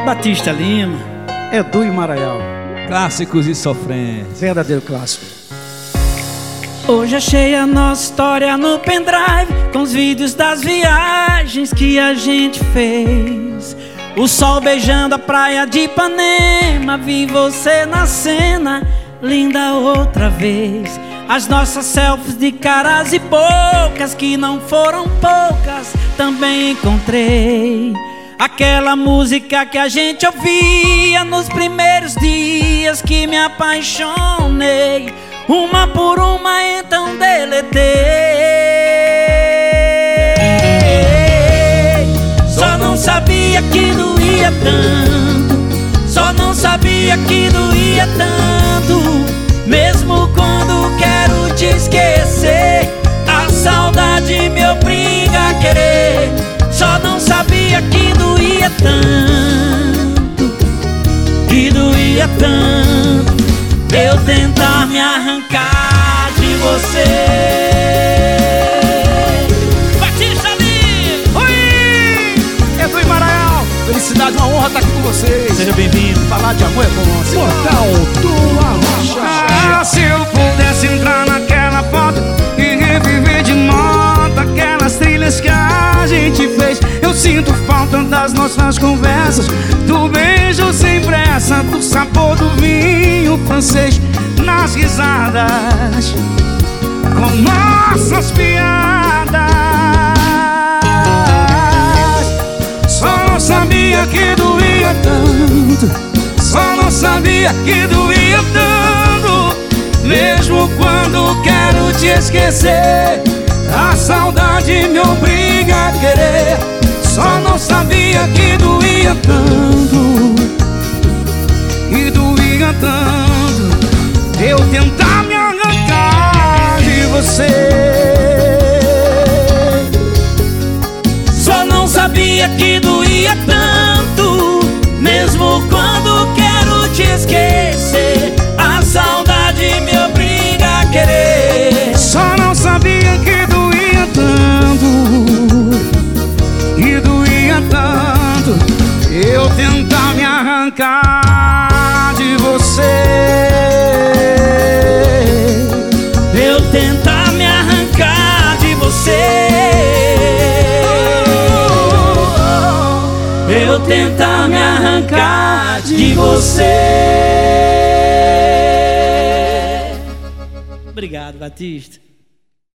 Batista Lima, Edu e Maraial. Clássicos e sofrência. Verdadeiro clássico. hoje achei a nossa história no pendrive, com os vídeos das viagens que a gente fez. O sol beijando a praia de Ipanema, vi você na cena, linda outra vez. As nossas selfies de caras e bocas, que não foram poucas, também encontrei. Aquela música que a gente ouvia nos primeiros dias que me apaixonei. Uma por uma então deletei. Só não sabia que doía tanto, só não sabia que doía tanto. Mesmo quando quero te esquecer, a saudade me obriga a querer. Só não sabia que doía tanto, que doía tanto eu tentar me arrancar de você. Batista Lima! Oi! Edu e Maraial, felicidade, uma honra estar aqui com vocês. Seja bem-vindo. Falar de amor é bom. Portal do Arrocha. Se eu pudesse entrar naquela foto e reviver de moto aquelas trilhas que a gente fez. Eu sinto falta das nossas conversas, do beijo sem pressa, do sabor do vinho francês, nas risadas com nossas piadas. Só não sabia que doía tanto, só não sabia que doía tanto. Mesmo quando quero te esquecer, a saudade me obriga a querer. Só não sabia que doía tanto, que doía tanto eu tentar me arrancar de você. Só não sabia que doía tanto, mesmo quando quero te esquecer, a saudade me obriga a querer. Só não sabia que doía tanto eu tentar me arrancar de você. Eu tentar me arrancar de você. Eu tentar me arrancar de você. Obrigado, Batista.